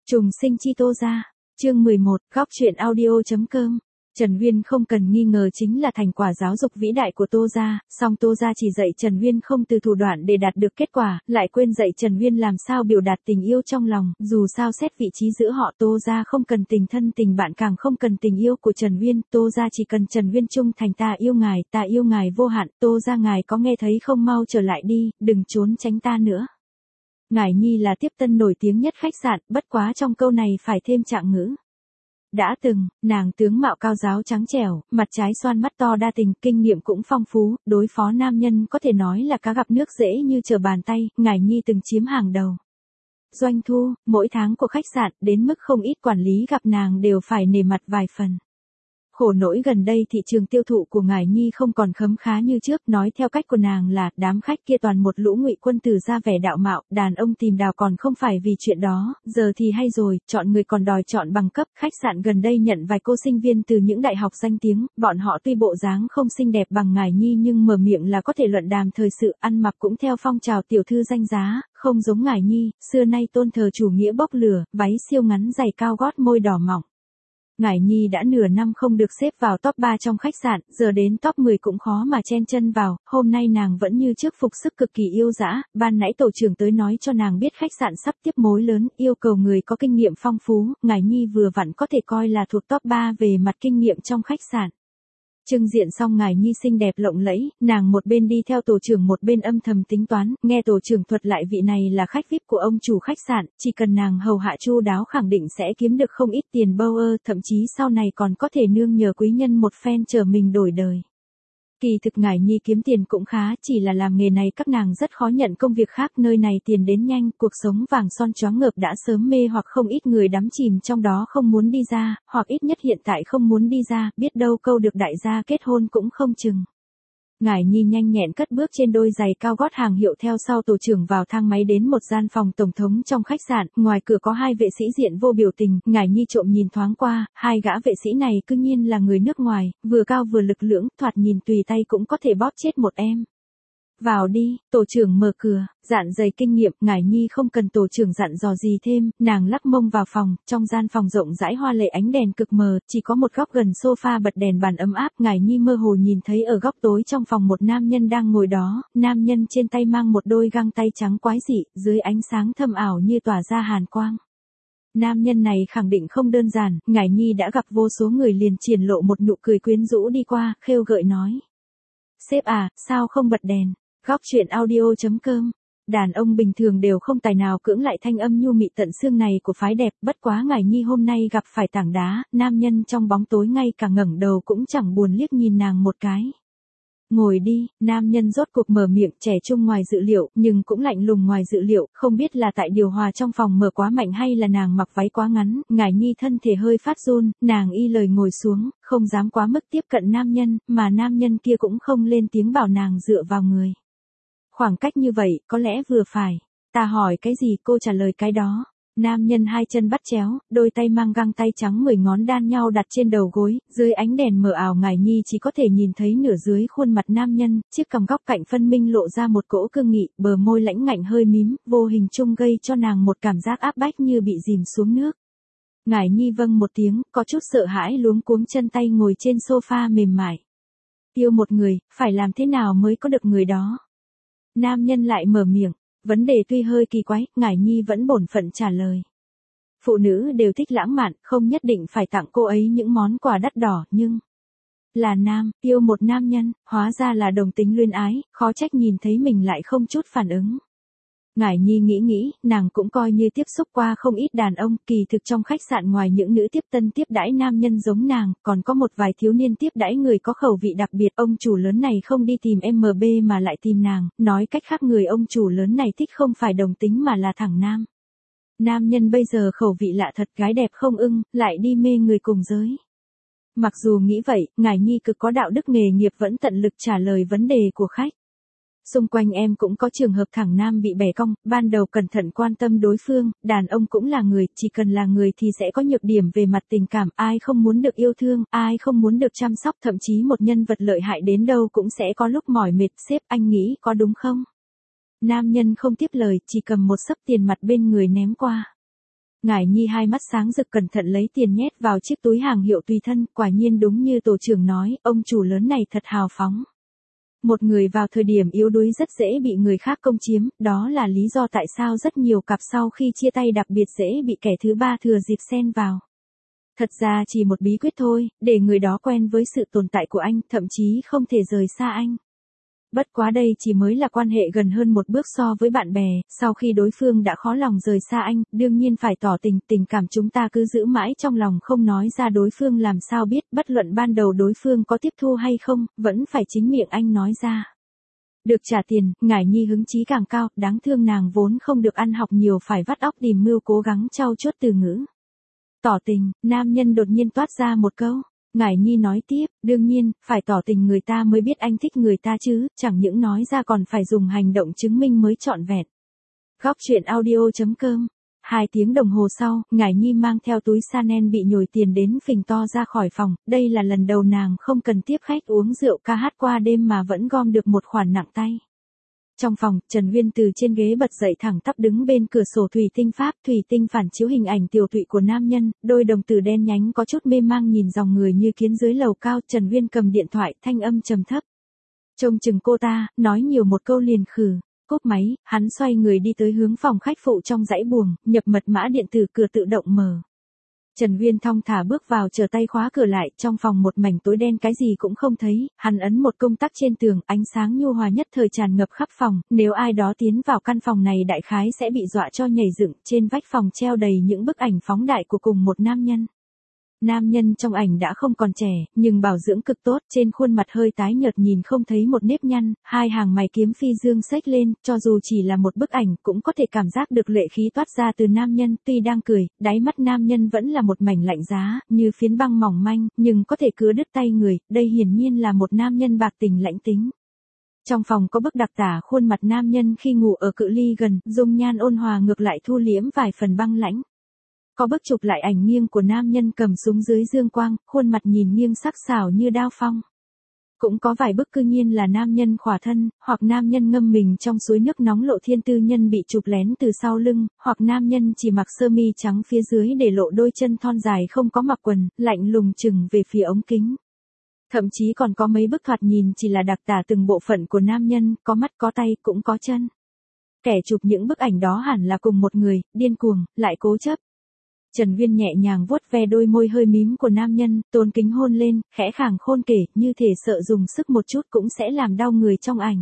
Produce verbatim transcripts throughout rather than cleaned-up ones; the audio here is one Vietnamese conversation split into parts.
Trùng sinh chi Tô gia, chương mười một, góc truyện audio.com. Trần Uyên không cần nghi ngờ chính là thành quả giáo dục vĩ đại của Tô gia, song Tô gia chỉ dạy Trần Uyên không từ thủ đoạn để đạt được kết quả, lại quên dạy Trần Uyên làm sao biểu đạt tình yêu trong lòng, dù sao xét vị trí giữa họ Tô gia không cần tình thân tình bạn càng không cần tình yêu của Trần Uyên, Tô gia chỉ cần Trần Uyên trung thành ta yêu ngài, ta yêu ngài vô hạn, Tô gia ngài có nghe thấy không mau trở lại đi, đừng trốn tránh ta nữa. Ngải Nhi là tiếp tân nổi tiếng nhất khách sạn, bất quá trong câu này phải thêm trạng ngữ. Đã từng, nàng tướng mạo cao giáo trắng trẻo, mặt trái xoan mắt to đa tình, kinh nghiệm cũng phong phú, đối phó nam nhân có thể nói là cá gặp nước dễ như trở bàn tay, Ngải Nhi từng chiếm hàng đầu. Doanh thu, mỗi tháng của khách sạn, đến mức không ít quản lý gặp nàng đều phải nể mặt vài phần. Khổ nỗi gần đây thị trường tiêu thụ của Ngải Nhi không còn khấm khá như trước, nói theo cách của nàng là, đám khách kia toàn một lũ ngụy quân tử ra vẻ đạo mạo, đàn ông tìm đào còn không phải vì chuyện đó, giờ thì hay rồi, chọn người còn đòi chọn bằng cấp, khách sạn gần đây nhận vài cô sinh viên từ những đại học danh tiếng, bọn họ tuy bộ dáng không xinh đẹp bằng Ngải Nhi nhưng mở miệng là có thể luận đàm thời sự, ăn mặc cũng theo phong trào tiểu thư danh giá, không giống Ngải Nhi, xưa nay tôn thờ chủ nghĩa bốc lửa, váy siêu ngắn giày cao gót môi đỏ mỏng. Ngải Nhi đã nửa năm không được xếp vào top ba trong khách sạn, giờ đến top mười cũng khó mà chen chân vào, hôm nay nàng vẫn như trước phục sức cực kỳ yêu dã, ban nãy tổ trưởng tới nói cho nàng biết khách sạn sắp tiếp mối lớn, yêu cầu người có kinh nghiệm phong phú, Ngải Nhi vừa vặn có thể coi là thuộc top ba về mặt kinh nghiệm trong khách sạn. Trưng diện xong Ngải Nhi xinh đẹp lộng lẫy, nàng một bên đi theo tổ trưởng một bên âm thầm tính toán, nghe tổ trưởng thuật lại vị này là khách vi ai pi của ông chủ khách sạn, chỉ cần nàng hầu hạ chu đáo khẳng định sẽ kiếm được không ít tiền bâu ơ, thậm chí sau này còn có thể nương nhờ quý nhân một phen trở mình đổi đời. Kỳ thực Ngải Nhi kiếm tiền cũng khá, chỉ là làm nghề này các nàng rất khó nhận công việc khác, nơi này tiền đến nhanh, cuộc sống vàng son choáng ngợp đã sớm mê hoặc không ít người đắm chìm trong đó không muốn đi ra, hoặc ít nhất hiện tại không muốn đi ra, biết đâu câu được đại gia kết hôn cũng không chừng. Ngải Nhi nhanh nhẹn cất bước trên đôi giày cao gót hàng hiệu theo sau tổ trưởng vào thang máy đến một gian phòng tổng thống trong khách sạn, ngoài cửa có hai vệ sĩ diện vô biểu tình, Ngải Nhi trộm nhìn thoáng qua, hai gã vệ sĩ này cứ nhiên là người nước ngoài, vừa cao vừa lực lưỡng, thoạt nhìn tùy tay cũng có thể bóp chết một em. Vào đi, tổ trưởng mở cửa, dạn dày kinh nghiệm, Ngải Nhi không cần tổ trưởng dặn dò gì thêm, nàng lắc mông vào phòng, trong gian phòng rộng rãi hoa lệ ánh đèn cực mờ, chỉ có một góc gần sofa bật đèn bàn ấm áp, Ngải Nhi mơ hồ nhìn thấy ở góc tối trong phòng một nam nhân đang ngồi đó, nam nhân trên tay mang một đôi găng tay trắng quái dị, dưới ánh sáng thâm ảo như tỏa ra hàn quang. Nam nhân này khẳng định không đơn giản, Ngải Nhi đã gặp vô số người liền triển lộ một nụ cười quyến rũ đi qua, khêu gợi nói. Sếp à, sao không bật đèn? Góc truyện audio.com. Đàn ông bình thường đều không tài nào cưỡng lại thanh âm nhu mị tận xương này của phái đẹp, bất quá Ngải Nhi hôm nay gặp phải tảng đá, nam nhân trong bóng tối ngay cả ngẩng đầu cũng chẳng buồn liếc nhìn nàng một cái. Ngồi đi, nam nhân rốt cuộc mở miệng, trẻ trung ngoài dự liệu, nhưng cũng lạnh lùng ngoài dự liệu, không biết là tại điều hòa trong phòng mở quá mạnh hay là nàng mặc váy quá ngắn, Ngải Nhi thân thể hơi phát run, nàng y lời ngồi xuống, không dám quá mức tiếp cận nam nhân, mà nam nhân kia cũng không lên tiếng bảo nàng dựa vào người. Khoảng cách như vậy, có lẽ vừa phải. Ta hỏi cái gì cô trả lời cái đó. Nam nhân hai chân bắt chéo, đôi tay mang găng tay trắng mười ngón đan nhau đặt trên đầu gối, dưới ánh đèn mờ ảo Ngải Nhi chỉ có thể nhìn thấy nửa dưới khuôn mặt nam nhân, chiếc cằm góc cạnh phân minh lộ ra một cỗ cương nghị, bờ môi lãnh ngạnh hơi mím, vô hình chung gây cho nàng một cảm giác áp bách như bị dìm xuống nước. Ngải Nhi vâng một tiếng, có chút sợ hãi luống cuống chân tay ngồi trên sofa mềm mại. Yêu một người, phải làm thế nào mới có được người đó? Nam nhân lại mở miệng, vấn đề tuy hơi kỳ quái, Ngải Nhi vẫn bổn phận trả lời. Phụ nữ đều thích lãng mạn, không nhất định phải tặng cô ấy những món quà đắt đỏ, nhưng... Là nam, yêu một nam nhân, hóa ra là đồng tính luyến ái, khó trách nhìn thấy mình lại không chút phản ứng. Ngải Nhi nghĩ nghĩ, nàng cũng coi như tiếp xúc qua không ít đàn ông, kỳ thực trong khách sạn ngoài những nữ tiếp tân tiếp đãi nam nhân giống nàng, còn có một vài thiếu niên tiếp đãi người có khẩu vị đặc biệt, ông chủ lớn này không đi tìm em bê mà lại tìm nàng, nói cách khác người ông chủ lớn này thích không phải đồng tính mà là thẳng nam. Nam nhân bây giờ khẩu vị lạ thật, gái đẹp không ưng, lại đi mê người cùng giới. Mặc dù nghĩ vậy, Ngải Nhi cực có đạo đức nghề nghiệp vẫn tận lực trả lời vấn đề của khách. Xung quanh em cũng có trường hợp thẳng nam bị bẻ cong, ban đầu cẩn thận quan tâm đối phương, đàn ông cũng là người, chỉ cần là người thì sẽ có nhược điểm về mặt tình cảm, ai không muốn được yêu thương, ai không muốn được chăm sóc, thậm chí một nhân vật lợi hại đến đâu cũng sẽ có lúc mỏi mệt, sếp anh nghĩ có đúng không? Nam nhân không tiếp lời, chỉ cầm một xấp tiền mặt bên người ném qua. Ngải Nhi hai mắt sáng rực cẩn thận lấy tiền nhét vào chiếc túi hàng hiệu tùy thân, quả nhiên đúng như tổ trưởng nói, ông chủ lớn này thật hào phóng. Một người vào thời điểm yếu đuối rất dễ bị người khác công chiếm, đó là lý do tại sao rất nhiều cặp sau khi chia tay đặc biệt dễ bị kẻ thứ ba thừa dịp xen vào. Thật ra chỉ một bí quyết thôi, để người đó quen với sự tồn tại của anh, thậm chí không thể rời xa anh. Bất quá đây chỉ mới là quan hệ gần hơn một bước so với bạn bè, sau khi đối phương đã khó lòng rời xa anh, đương nhiên phải tỏ tình, tình cảm chúng ta cứ giữ mãi trong lòng không nói ra đối phương làm sao biết, bất luận ban đầu đối phương có tiếp thu hay không, vẫn phải chính miệng anh nói ra. Được trả tiền, Ngải Nhi hứng chí càng cao, đáng thương nàng vốn không được ăn học nhiều phải vắt óc tìm mưu cố gắng trau chuốt từ ngữ. Tỏ tình, nam nhân đột nhiên toát ra một câu. Ngải Nhi nói tiếp, đương nhiên, phải tỏ tình người ta mới biết anh thích người ta chứ, chẳng những nói ra còn phải dùng hành động chứng minh mới trọn vẹn. Góc truyện audio chấm com. Hai tiếng đồng hồ sau, Ngải Nhi mang theo túi Chanel bị nhồi tiền đến phình to ra khỏi phòng, đây là lần đầu nàng không cần tiếp khách uống rượu ca hát qua đêm mà vẫn gom được một khoản nặng tay. Trong phòng, Trần Uyên từ trên ghế bật dậy thẳng tắp đứng bên cửa sổ thủy tinh pháp, thủy tinh phản chiếu hình ảnh tiểu tụy của nam nhân, đôi đồng tử đen nhánh có chút mê mang nhìn dòng người như kiến dưới lầu cao, Trần Uyên cầm điện thoại, thanh âm trầm thấp. Trông chừng cô ta, nói nhiều một câu liền khử, cúp máy, hắn xoay người đi tới hướng phòng khách phụ trong dãy buồng, nhập mật mã điện tử cửa tự động mở. Trần Uyên thong thả bước vào chờ tay khóa cửa lại, trong phòng một mảnh tối đen cái gì cũng không thấy, hắn ấn một công tắc trên tường, ánh sáng nhu hòa nhất thời tràn ngập khắp phòng, nếu ai đó tiến vào căn phòng này đại khái sẽ bị dọa cho nhảy dựng, trên vách phòng treo đầy những bức ảnh phóng đại của cùng một nam nhân. Nam nhân trong ảnh đã không còn trẻ, nhưng bảo dưỡng cực tốt, trên khuôn mặt hơi tái nhợt nhìn không thấy một nếp nhăn, hai hàng mày kiếm phi dương xếch lên, cho dù chỉ là một bức ảnh cũng có thể cảm giác được lệ khí toát ra từ nam nhân, tuy đang cười, đáy mắt nam nhân vẫn là một mảnh lạnh giá, như phiến băng mỏng manh, nhưng có thể cứa đứt tay người, đây hiển nhiên là một nam nhân bạc tình lãnh tính. Trong phòng có bức đặc tả khuôn mặt nam nhân khi ngủ ở cự ly gần, dung nhan ôn hòa ngược lại thu liễm vài phần băng lãnh. Có bức chụp lại ảnh nghiêng của nam nhân cầm súng dưới dương quang, khuôn mặt nhìn nghiêng sắc sảo như đao phong. Cũng có vài bức cư nhiên là nam nhân khỏa thân, hoặc nam nhân ngâm mình trong suối nước nóng lộ thiên tư nhân bị chụp lén từ sau lưng, hoặc nam nhân chỉ mặc sơ mi trắng phía dưới để lộ đôi chân thon dài không có mặc quần, lạnh lùng chừng về phía ống kính. Thậm chí còn có mấy bức thoạt nhìn chỉ là đặc tả từng bộ phận của nam nhân, có mắt có tay cũng có chân. Kẻ chụp những bức ảnh đó hẳn là cùng một người, điên cuồng, lại cố chấp. Trần Uyên nhẹ nhàng vuốt ve đôi môi hơi mím của nam nhân, tôn kính hôn lên, khẽ khàng khôn kể, như thể sợ dùng sức một chút cũng sẽ làm đau người trong ảnh.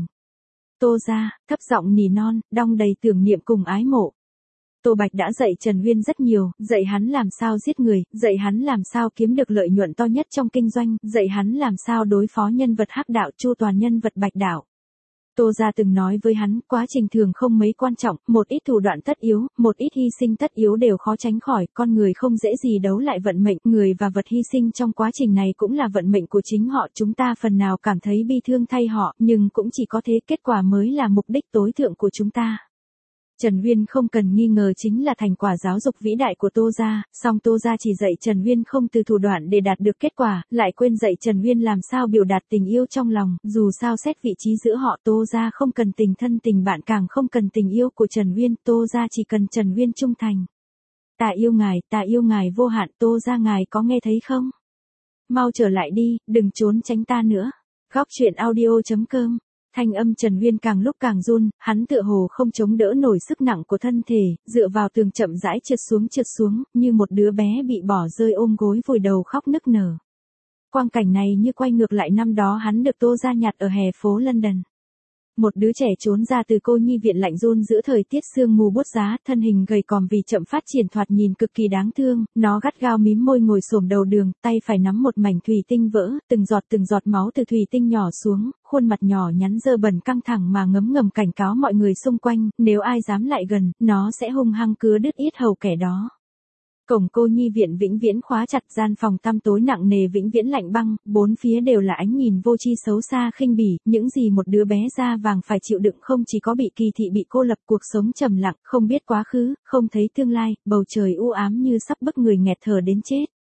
Tô ra, thấp giọng nỉ non, đong đầy tưởng niệm cùng ái mộ. Tô Bạch đã dạy Trần Uyên rất nhiều, dạy hắn làm sao giết người, dạy hắn làm sao kiếm được lợi nhuận to nhất trong kinh doanh, dạy hắn làm sao đối phó nhân vật hắc đạo chu toàn nhân vật bạch đạo. Tô gia từng nói với hắn, quá trình thường không mấy quan trọng, một ít thủ đoạn tất yếu, một ít hy sinh tất yếu đều khó tránh khỏi, con người không dễ gì đấu lại vận mệnh, người và vật hy sinh trong quá trình này cũng là vận mệnh của chính họ, chúng ta phần nào cảm thấy bi thương thay họ, nhưng cũng chỉ có thế, kết quả mới là mục đích tối thượng của chúng ta. Trần Uyên không cần nghi ngờ chính là thành quả giáo dục vĩ đại của Tô gia, song Tô gia chỉ dạy Trần Uyên không từ thủ đoạn để đạt được kết quả, lại quên dạy Trần Uyên làm sao biểu đạt tình yêu trong lòng, dù sao xét vị trí giữa họ Tô gia không cần tình thân tình bạn càng không cần tình yêu của Trần Uyên, Tô gia chỉ cần Trần Uyên trung thành. Ta yêu ngài, ta yêu ngài vô hạn, Tô gia ngài có nghe thấy không? Mau trở lại đi, đừng trốn tránh ta nữa. Góc truyện audio chấm com. Thanh âm Trần Uyên càng lúc càng run, hắn tựa hồ không chống đỡ nổi sức nặng của thân thể, dựa vào tường chậm rãi trượt xuống trượt xuống, như một đứa bé bị bỏ rơi ôm gối vùi đầu khóc nức nở. Quang cảnh này như quay ngược lại năm đó hắn được Tô gia nhặt ở hè phố London. Một đứa trẻ trốn ra từ cô nhi viện lạnh run giữa thời tiết sương mù buốt giá, thân hình gầy còm vì chậm phát triển thoạt nhìn cực kỳ đáng thương, nó gắt gao mím môi ngồi xổm đầu đường, tay phải nắm một mảnh thủy tinh vỡ, từng giọt từng giọt máu từ thủy tinh nhỏ xuống, khuôn mặt nhỏ nhắn dơ bẩn căng thẳng mà ngấm ngầm cảnh cáo mọi người xung quanh, nếu ai dám lại gần, nó sẽ hung hăng cứa đứt yết hầu kẻ đó. Cổng cô nhi viện vĩnh viễn khóa chặt, gian phòng tăm tối nặng nề vĩnh viễn lạnh băng, bốn phía đều là ánh nhìn vô tri xấu xa khinh bỉ, những gì một đứa bé da vàng phải chịu đựng không chỉ có bị kỳ thị bị cô lập, cuộc sống trầm lặng, không biết quá khứ, không thấy tương lai, bầu trời u ám như sắp bức người nghẹt thở đến chết.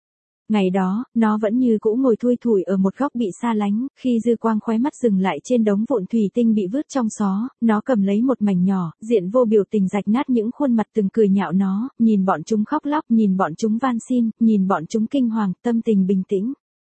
Ngày đó, nó vẫn như cũ ngồi thui thủi ở một góc bị xa lánh, khi dư quang khóe mắt dừng lại trên đống vụn thủy tinh bị vứt trong xó, nó cầm lấy một mảnh nhỏ, diện vô biểu tình rạch nát những khuôn mặt từng cười nhạo nó, nhìn bọn chúng khóc lóc, nhìn bọn chúng van xin, nhìn bọn chúng kinh hoàng, tâm tình bình tĩnh.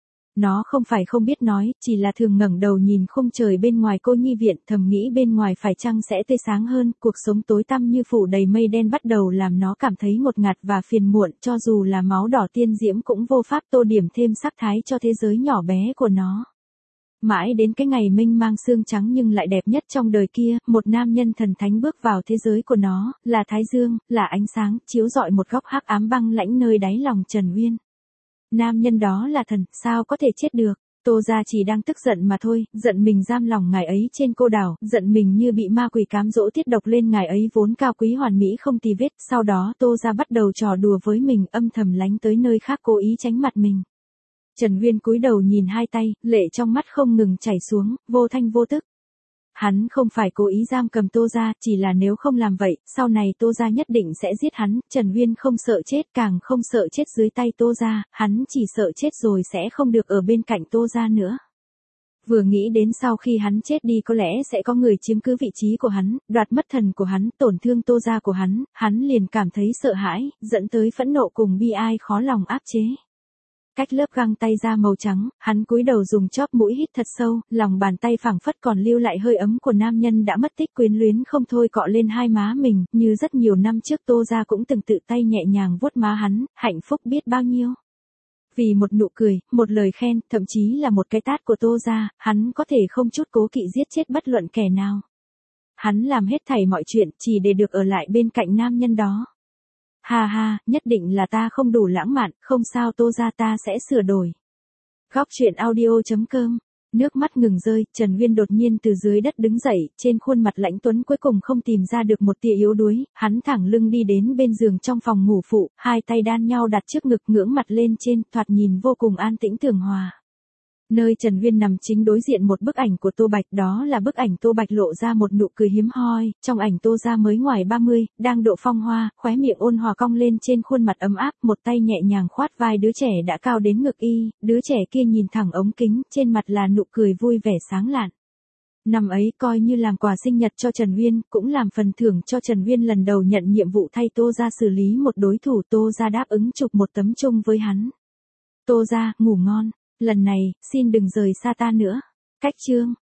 Nó không phải không biết nói, chỉ là thường ngẩng đầu nhìn khung trời bên ngoài cô nhi viện, thầm nghĩ bên ngoài phải chăng sẽ tươi sáng hơn, cuộc sống tối tăm như phủ đầy mây đen bắt đầu làm nó cảm thấy ngột ngạt và phiền muộn, cho dù là máu đỏ tiên diễm cũng vô pháp tô điểm thêm sắc thái cho thế giới nhỏ bé của nó. Mãi đến cái ngày mênh mang sương trắng nhưng lại đẹp nhất trong đời kia, một nam nhân thần thánh bước vào thế giới của nó, là Thái Dương, là ánh sáng, chiếu rọi một góc hắc ám băng lãnh nơi đáy lòng Trần Uyên. Nam nhân đó là thần, sao có thể chết được? Tô Gia chỉ đang tức giận mà thôi, giận mình giam lòng ngài ấy trên cô đảo, giận mình như bị ma quỷ cám dỗ tiết độc lên ngài ấy vốn cao quý hoàn mỹ không tì vết, sau đó Tô Gia bắt đầu trò đùa với mình, âm thầm lánh tới nơi khác cố ý tránh mặt mình. Trần Uyên cúi đầu nhìn hai tay, lệ trong mắt không ngừng chảy xuống, vô thanh vô tức. Hắn không phải cố ý giam cầm Tô Gia, chỉ là nếu không làm vậy, sau này Tô Gia nhất định sẽ giết hắn, Trần Uyên không sợ chết, càng không sợ chết dưới tay Tô Gia, hắn chỉ sợ chết rồi sẽ không được ở bên cạnh Tô Gia nữa. Vừa nghĩ đến sau khi hắn chết đi có lẽ sẽ có người chiếm cứ vị trí của hắn, đoạt mất thần của hắn, tổn thương Tô Gia của hắn, hắn liền cảm thấy sợ hãi, dẫn tới phẫn nộ cùng bi ai khó lòng áp chế. Cách lớp găng tay da màu trắng, hắn cúi đầu dùng chóp mũi hít thật sâu, lòng bàn tay phảng phất còn lưu lại hơi ấm của nam nhân đã mất tích quyến luyến không thôi cọ lên hai má mình, như rất nhiều năm trước Tô Gia cũng từng tự tay nhẹ nhàng vuốt má hắn, hạnh phúc biết bao nhiêu. Vì một nụ cười, một lời khen, thậm chí là một cái tát của Tô Gia, hắn có thể không chút cố kỵ giết chết bất luận kẻ nào. Hắn làm hết thảy mọi chuyện chỉ để được ở lại bên cạnh nam nhân đó. Ha ha, nhất định là ta không đủ lãng mạn, không sao Tô Gia ta sẽ sửa đổi. Góc truyện audio chấm com. Nước mắt ngừng rơi, Trần Uyên đột nhiên từ dưới đất đứng dậy, trên khuôn mặt lãnh tuấn cuối cùng không tìm ra được một tia yếu đuối, hắn thẳng lưng đi đến bên giường trong phòng ngủ phụ, hai tay đan nhau đặt trước ngực ngưỡng mặt lên trên, thoạt nhìn vô cùng an tĩnh tường hòa. Nơi Trần Uyên nằm chính đối diện một bức ảnh của Tô Bạch, đó là bức ảnh Tô Bạch lộ ra một nụ cười hiếm hoi, trong ảnh Tô Gia mới ngoài ba mươi, đang độ phong hoa, khóe miệng ôn hòa cong lên trên khuôn mặt ấm áp, một tay nhẹ nhàng khoát vai đứa trẻ đã cao đến ngực y, đứa trẻ kia nhìn thẳng ống kính, trên mặt là nụ cười vui vẻ sáng lạn. Năm ấy coi như làm quà sinh nhật cho Trần Uyên, cũng làm phần thưởng cho Trần Uyên lần đầu nhận nhiệm vụ thay Tô Gia xử lý một đối thủ, Tô Gia đáp ứng chụp một tấm chung với hắn. Tô Gia, ngủ ngon. Lần này, xin đừng rời xa ta nữa. Cách chương.